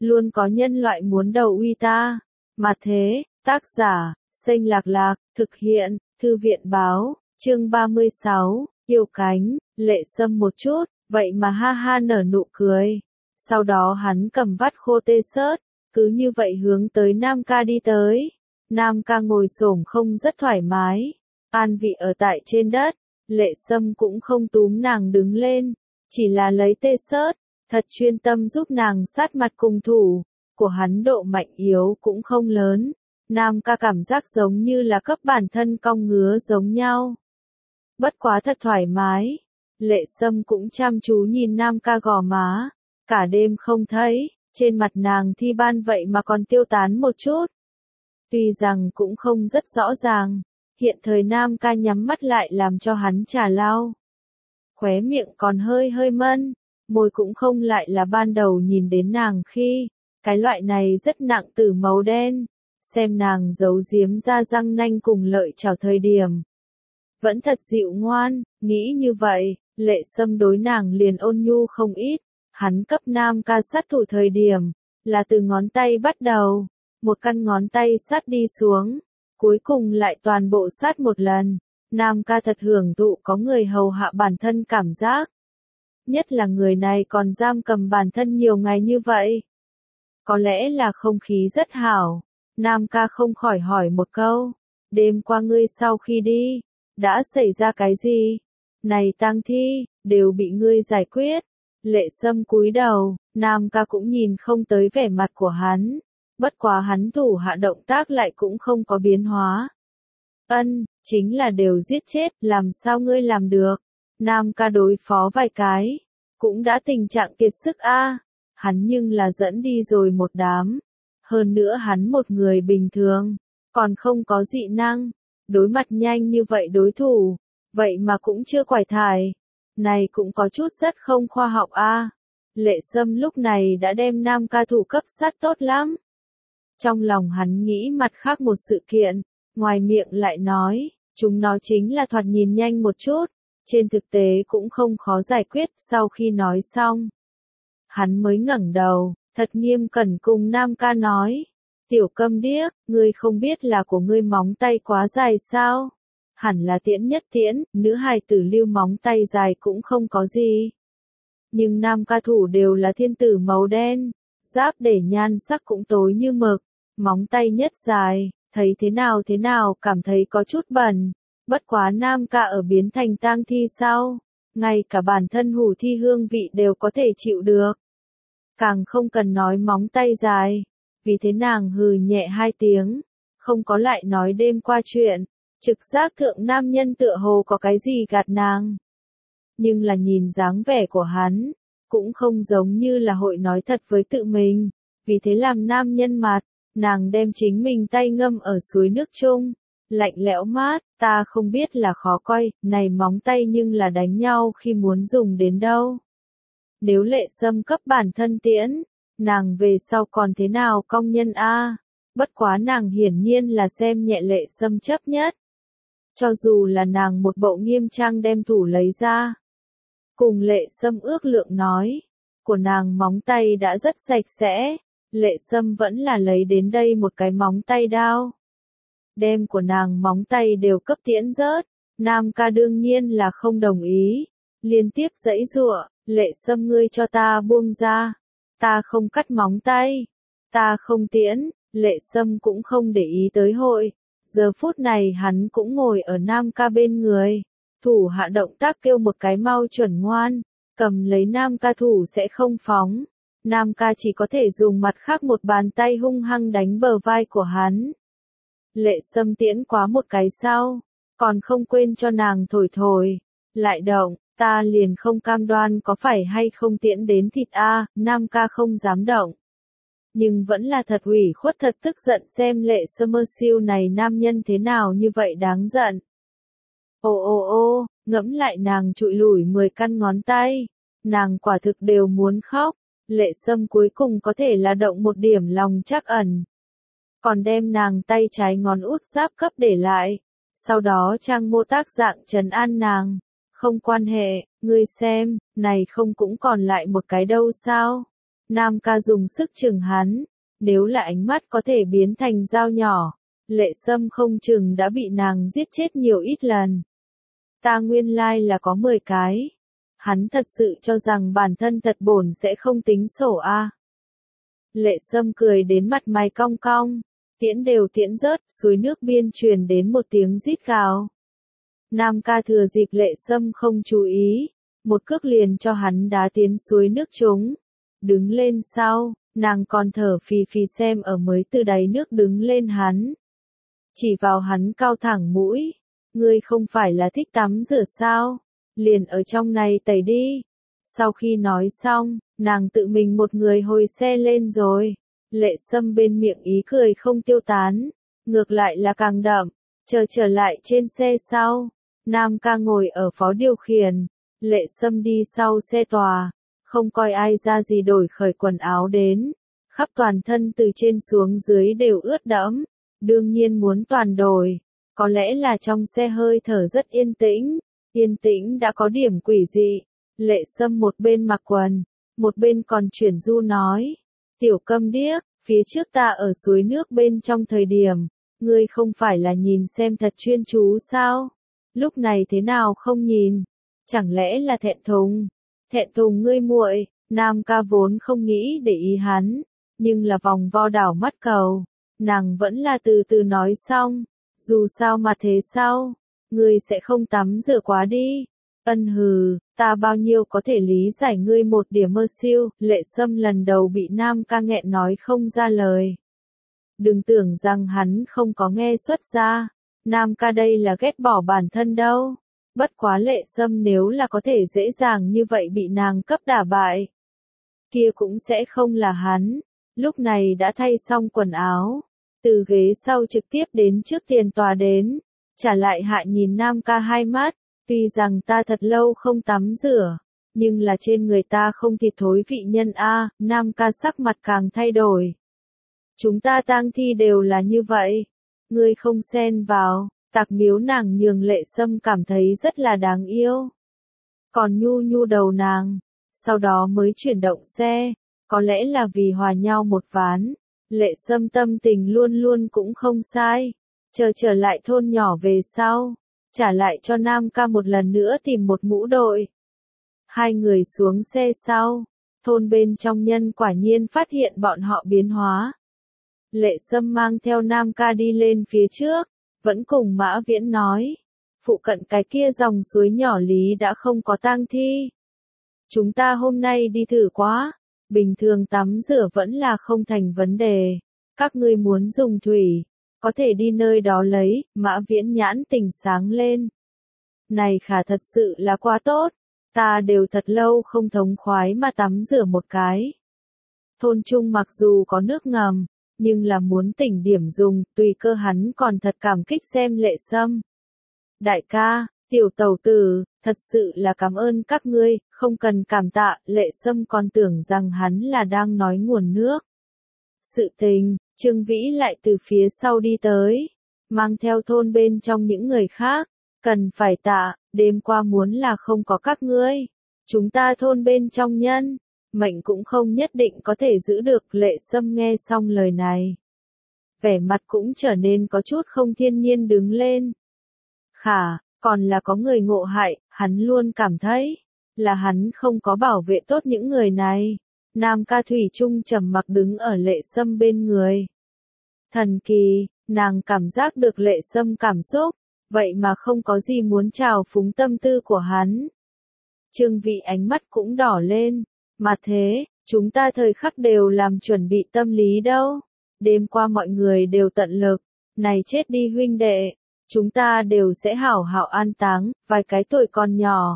luôn có nhân loại muốn đầu uy ta. Mà thế, tác giả, Xanh Lạc Lạc, thực hiện, Thư viện Báo, chương 36, yêu cánh, Lệ Sâm một chút, vậy mà ha ha nở nụ cười. Sau đó hắn cầm vắt khô tê sớt, cứ như vậy hướng tới Nam Ca đi tới. Nam Ca ngồi xổm không rất thoải mái, an vị ở tại trên đất, Lệ Sâm cũng không túm nàng đứng lên, chỉ là lấy tê sớt, thật chuyên tâm giúp nàng sát mặt cùng thủ, của hắn độ mạnh yếu cũng không lớn. Nam Ca cảm giác giống như là cấp bản thân cong ngứa giống nhau. Bất quá thật thoải mái, Lệ Sâm cũng chăm chú nhìn Nam Ca gò má, cả đêm không thấy, trên mặt nàng thi ban vậy mà còn tiêu tán một chút. Tuy rằng cũng không rất rõ ràng, hiện thời Nam Ca nhắm mắt lại làm cho hắn trà lau. Khóe miệng còn hơi hơi mân, môi cũng không lại là ban đầu nhìn đến nàng khi, cái loại này rất nặng từ màu đen, xem nàng giấu giếm ra răng nanh cùng lợi chảo thời điểm. Vẫn thật dịu ngoan, nghĩ như vậy, Lệ Sâm đối nàng liền ôn nhu không ít, hắn cấp Nam Ca sát thủ thời điểm, là từ ngón tay bắt đầu, một căn ngón tay sát đi xuống, cuối cùng lại toàn bộ sát một lần. Nam Ca thật hưởng thụ có người hầu hạ bản thân cảm giác. Nhất là người này còn giam cầm bản thân nhiều ngày như vậy. Có lẽ là không khí rất hảo. Nam Ca không khỏi hỏi một câu. Đêm qua ngươi sau khi đi, đã xảy ra cái gì? Này tang thi, đều bị ngươi giải quyết. Lệ Sâm cúi đầu, Nam Ca cũng nhìn không tới vẻ mặt của hắn. Bất quá hắn thủ hạ động tác lại cũng không có biến hóa. Chính là đều giết chết, làm sao ngươi làm được? Nam Ca đối phó vài cái, cũng đã tình trạng kiệt sức a. Hắn nhưng là dẫn đi rồi một đám. Hơn nữa hắn một người bình thường, còn không có dị năng, đối mặt nhanh như vậy đối thủ, vậy mà cũng chưa quải thải. Này cũng có chút rất không khoa học a. Lệ Sâm lúc này đã đem Nam Ca thủ cấp sát tốt lắm. Trong lòng hắn nghĩ mặt khác một sự kiện, ngoài miệng lại nói, chúng nó chính là thoạt nhìn nhanh một chút, trên thực tế cũng không khó giải quyết. Sau khi nói xong, hắn mới ngẩng đầu, thật nghiêm cẩn cùng Nam Ca nói, tiểu câm điếc, ngươi không biết là của ngươi móng tay quá dài sao? Hẳn là Tiễn Nhất Tiễn, nữ hài tử lưu móng tay dài cũng không có gì. Nhưng Nam Ca thủ đều là thiên tử màu đen, giáp để nhan sắc cũng tối như mực, móng tay nhất dài, thấy thế nào cảm thấy có chút bẩn. Bất quá Nam Ca ở biến thành tang thi sau, ngay cả bản thân hủ thi hương vị đều có thể chịu được. Càng không cần nói móng tay dài, vì thế nàng hừ nhẹ hai tiếng, không có lại nói đêm qua chuyện, trực giác thượng nam nhân tựa hồ có cái gì gạt nàng. Nhưng là nhìn dáng vẻ của hắn, cũng không giống như là hội nói thật với tự mình, vì thế làm nam nhân mặt, nàng đem chính mình tay ngâm ở suối nước chung, lạnh lẽo mát, ta không biết là khó coi, này móng tay nhưng là đánh nhau khi muốn dùng đến đâu. Nếu Lệ Sâm cấp bản thân tiễn, nàng về sau còn thế nào công nhân a? Bất quá nàng hiển nhiên là xem nhẹ Lệ Sâm chấp nhất. Cho dù là nàng một bộ nghiêm trang đem thủ lấy ra. Cùng Lệ Sâm ước lượng nói, của nàng móng tay đã rất sạch sẽ, Lệ Sâm vẫn là lấy đến đây một cái móng tay đao. Đem của nàng móng tay đều cấp tiễn rớt, Nam Ca đương nhiên là không đồng ý, liên tiếp giãy giụa, Lệ Sâm ngươi cho ta buông ra, ta không cắt móng tay, ta không tiễn. Lệ Sâm cũng không để ý tới hội, giờ phút này hắn cũng ngồi ở Nam Ca bên người, thủ hạ động tác kêu một cái mau chuẩn ngoan, cầm lấy Nam Ca thủ sẽ không phóng. Nam Ca chỉ có thể dùng mặt khác một bàn tay hung hăng đánh bờ vai của hắn. Lệ Sâm tiễn quá một cái sau, còn không quên cho nàng thổi thổi, lại động, ta liền không cam đoan có phải hay không tiễn đến thịt a. Nam Ca không dám động. Nhưng vẫn là thật ủy khuất thật tức giận xem Lệ Sâm siêu này nam nhân thế nào như vậy đáng giận. Ô, ngẫm lại nàng trụi lủi 10 căn ngón tay, nàng quả thực đều muốn khóc. Lệ Sâm cuối cùng có thể là động một điểm lòng trắc ẩn. Còn đem nàng tay trái ngón út giáp cấp để lại. Sau đó trang mô tác dạng trấn an nàng. Không quan hệ, ngươi xem, này không cũng còn lại một cái đâu sao? Nam ca dùng sức chừng hắn, nếu là ánh mắt có thể biến thành dao nhỏ, Lệ Sâm không chừng đã bị nàng giết chết nhiều ít lần. Ta nguyên lai là có 10 cái. Hắn thật sự cho rằng bản thân thật bổn sẽ không tính sổ a. Lệ Sâm cười đến mặt mày cong cong, tiễn đều tiễn rớt, suối nước biên truyền đến một tiếng rít gào. Nam ca thừa dịp Lệ Sâm không chú ý, một cước liền cho hắn đá tiến suối nước trúng. Đứng lên sau, nàng còn thở phì phì xem ở mới từ đáy nước đứng lên hắn. Chỉ vào hắn cao thẳng mũi, ngươi không phải là thích tắm rửa sao, liền ở trong này tẩy đi. Sau khi nói xong, nàng tự mình một người hồi xe lên rồi. Lệ Sâm bên miệng ý cười không tiêu tán, ngược lại là càng đậm, trở lại trên xe sau. Nam ca ngồi ở phó điều khiển, Lệ Sâm đi sau xe tòa, không coi ai ra gì đổi khởi quần áo đến, khắp toàn thân từ trên xuống dưới đều ướt đẫm, đương nhiên muốn toàn đổi, có lẽ là trong xe hơi thở rất yên tĩnh đã có điểm quỷ dị. Lệ Sâm một bên mặc quần, một bên còn chuyển du nói, tiểu câm điếc, phía trước ta ở suối nước bên trong thời điểm, ngươi không phải là nhìn xem thật chuyên chú sao, lúc này thế nào không nhìn, chẳng lẽ là thẹn thùng ngươi muội. Nam ca vốn không nghĩ để ý hắn, nhưng là vòng vo đảo mắt cầu, nàng vẫn là từ từ nói xong, dù sao mà thế sao, ngươi sẽ không tắm rửa quá đi. Ân hừ, ta bao nhiêu có thể lý giải ngươi một điểm mơ siêu. Lệ Sâm lần đầu bị Nam ca nghẹn nói không ra lời. Đừng tưởng rằng hắn không có nghe xuất ra, Nam ca đây là ghét bỏ bản thân đâu. Bất quá Lệ Sâm nếu là có thể dễ dàng như vậy bị nàng cấp đả bại, kia cũng sẽ không là hắn. Lúc này đã thay xong quần áo, từ ghế sau trực tiếp đến trước tiền tòa đến, trả lại hạ nhìn Nam ca hai mắt, tuy rằng ta thật lâu không tắm rửa, nhưng là trên người ta không thịt thối vị nhân a. Nam ca sắc mặt càng thay đổi. Chúng ta tang thi đều là như vậy, ngươi không xen vào. Tạc miếu nàng nhường Lệ Sâm cảm thấy rất là đáng yêu. Còn nhu đầu nàng, sau đó mới chuyển động xe, có lẽ là vì hòa nhau một ván. Lệ Sâm tâm tình luôn luôn cũng không sai. Trở lại thôn nhỏ về sau, trả lại cho Nam ca một lần nữa tìm một mũ đội. Hai người xuống xe sau, thôn bên trong nhân quả nhiên phát hiện bọn họ biến hóa. Lệ Sâm mang theo Nam ca đi lên phía trước, vẫn cùng Mã Viễn nói, phụ cận cái kia dòng suối nhỏ lý đã không có tang thi. Chúng ta hôm nay đi thử quá, bình thường tắm rửa vẫn là không thành vấn đề, các ngươi muốn dùng thủy, có thể đi nơi đó lấy. Mã Viễn nhãn tỉnh sáng lên. Này khả thật sự là quá tốt, ta đều thật lâu không thống khoái mà tắm rửa một cái. Thôn Trung mặc dù có nước ngầm, nhưng là muốn tỉnh điểm dùng, tùy cơ hắn còn thật cảm kích xem Lệ Sâm. Đại ca, tiểu tẩu tử, thật sự là cảm ơn các ngươi, không cần cảm tạ. Lệ Sâm còn tưởng rằng hắn là đang nói nguồn nước. Sự tình, Trương Vĩ lại từ phía sau đi tới, mang theo thôn bên trong những người khác, cần phải tạ, đêm qua muốn là không có các ngươi, chúng ta thôn bên trong nhân, mệnh cũng không nhất định có thể giữ được. Lệ Sâm nghe xong lời này, vẻ mặt cũng trở nên có chút không thiên nhiên đứng lên. Khả, còn là có người ngộ hại, hắn luôn cảm thấy, là hắn không có bảo vệ tốt những người này. Nam ca thủy chung trầm mặc đứng ở Lệ Sâm bên người. Thần kỳ, nàng cảm giác được Lệ Sâm cảm xúc, vậy mà không có gì muốn trào phúng tâm tư của hắn. Trương Vĩ ánh mắt cũng đỏ lên, mà thế, chúng ta thời khắc đều làm chuẩn bị tâm lý đâu. Đêm qua mọi người đều tận lực, này chết đi huynh đệ, chúng ta đều sẽ hảo hảo an táng, vài cái tuổi còn nhỏ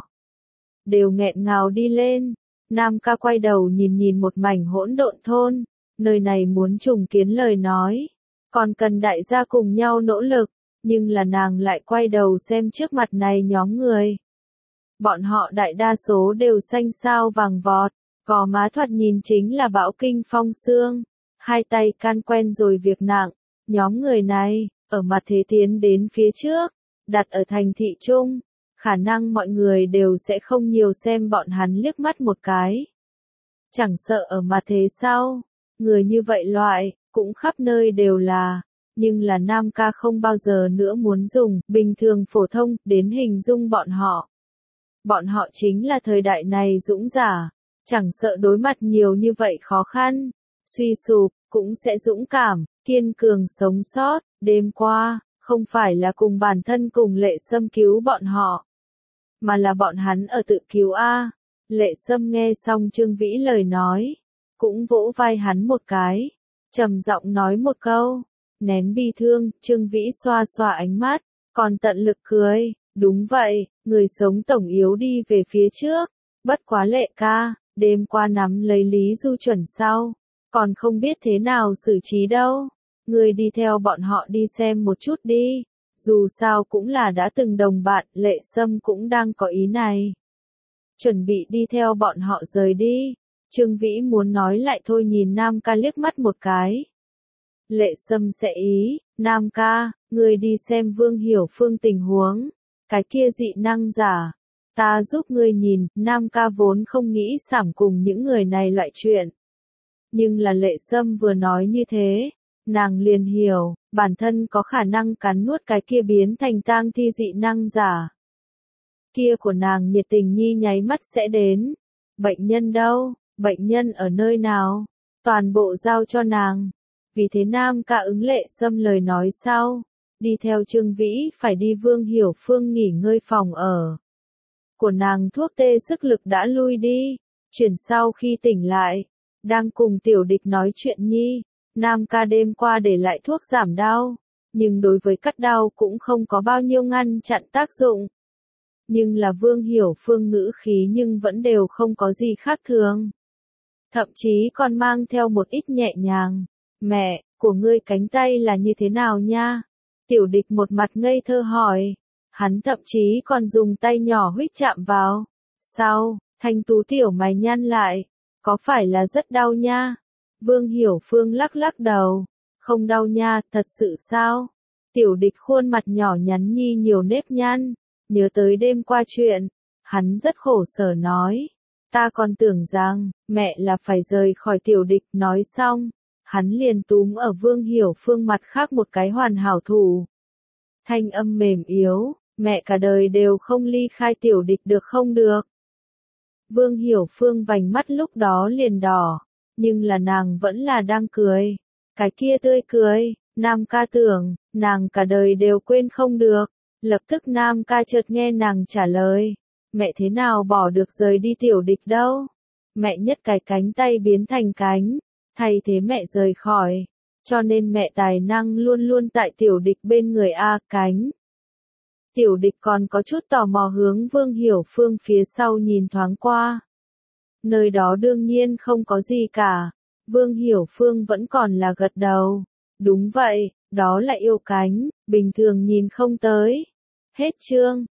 đều nghẹn ngào đi lên. Nam ca quay đầu nhìn một mảnh hỗn độn thôn, nơi này muốn trùng kiến lời nói, còn cần đại gia cùng nhau nỗ lực, nhưng là nàng lại quay đầu xem trước mặt này nhóm người. Bọn họ đại đa số đều xanh xao vàng vọt, gò má thoạt nhìn chính là bão kinh phong xương, hai tay can quen rồi việc nặng. Nhóm người này, ở mặt thế tiến đến phía trước, đặt ở thành thị trung, khả năng mọi người đều sẽ không nhiều xem bọn hắn liếc mắt một cái. Chẳng sợ ở mặt thế sao? Người như vậy loại, cũng khắp nơi đều là. Nhưng là Nam ca không bao giờ nữa muốn dùng bình thường phổ thông đến hình dung bọn họ. Bọn họ chính là thời đại này dũng giả, chẳng sợ đối mặt nhiều như vậy khó khăn, suy sụp, cũng sẽ dũng cảm, kiên cường sống sót. Đêm qua, không phải là cùng bản thân cùng Lệ Sâm cứu bọn họ, mà là bọn hắn ở tự cứu a. Lệ Sâm nghe xong Trương Vĩ lời nói, cũng vỗ vai hắn một cái, trầm giọng nói một câu, nén bi thương. Trương Vĩ xoa xoa ánh mắt, còn tận lực cười, đúng vậy, người sống tổng yếu đi về phía trước, bất quá Lệ ca, đêm qua nắm lấy Lý Du chuẩn sau, còn không biết thế nào xử trí đâu, người đi theo bọn họ đi xem một chút đi, dù sao cũng là đã từng đồng bạn. Lệ Sâm cũng đang có ý này, chuẩn bị đi theo bọn họ rời đi. Trương Vĩ muốn nói lại thôi, nhìn Nam ca liếc mắt một cái. Lệ Sâm sẽ ý, Nam ca, người đi xem Vương Hiểu Phương tình huống, cái kia dị năng giả, ta giúp ngươi nhìn. Nam ca vốn không nghĩ sảm cùng những người này loại chuyện. Nhưng là Lệ Sâm vừa nói như thế, nàng liền hiểu, bản thân có khả năng cắn nuốt cái kia biến thành tang thi dị năng giả. Kia của nàng nhiệt tình nhi nháy mắt sẽ đến. Bệnh nhân đâu? Bệnh nhân ở nơi nào? Toàn bộ giao cho nàng. Vì thế Nam ca ứng Lệ Sâm lời nói sau, đi theo Trương Vĩ phải đi Vương Hiểu Phương nghỉ ngơi phòng ở. Của nàng thuốc tê sức lực đã lui đi, chuyển sau khi tỉnh lại, đang cùng Tiểu Địch nói chuyện nhi. Nam ca đêm qua để lại thuốc giảm đau, nhưng đối với cắt đau cũng không có bao nhiêu ngăn chặn tác dụng. Nhưng là Vương Hiểu Phương ngữ khí nhưng vẫn đều không có gì khác thường. Thậm chí còn mang theo một ít nhẹ nhàng. Mẹ, của ngươi cánh tay là như thế nào nha? Tiểu Địch một mặt ngây thơ hỏi. Hắn thậm chí còn dùng tay nhỏ huých chạm vào. Sao? Thanh tú tiểu mày nhăn lại. Có phải là rất đau nha? Vương Hiểu Phương lắc lắc đầu. Không đau nha, thật sự sao? Tiểu Địch khuôn mặt nhỏ nhắn nhi nhiều nếp nhăn. Nhớ tới đêm qua chuyện, hắn rất khổ sở nói. Ta còn tưởng rằng, mẹ là phải rời khỏi Tiểu Địch. Nói xong, hắn liền túm ở Vương Hiểu Phương mặt khác một cái hoàn hảo thủ. Thanh âm mềm yếu, mẹ cả đời đều không ly khai Tiểu Địch được không được. Vương Hiểu Phương vành mắt lúc đó liền đỏ, nhưng là nàng vẫn là đang cười. Cái kia tươi cười, Nam ca tưởng, nàng cả đời đều quên không được. Lập tức Nam ca chợt nghe nàng trả lời, mẹ thế nào bỏ được rời đi Tiểu Địch đâu. Mẹ nhất cái cánh tay biến thành cánh, thay thế mẹ rời khỏi, cho nên mẹ tài năng luôn luôn tại Tiểu Địch bên người a. Cánh. Tiểu Địch còn có chút tò mò hướng Vương Hiểu Phương phía sau nhìn thoáng qua. Nơi đó đương nhiên không có gì cả. Vương Hiểu Phương vẫn còn là gật đầu. Đúng vậy, đó là yêu cánh, bình thường nhìn không tới. Hết chương.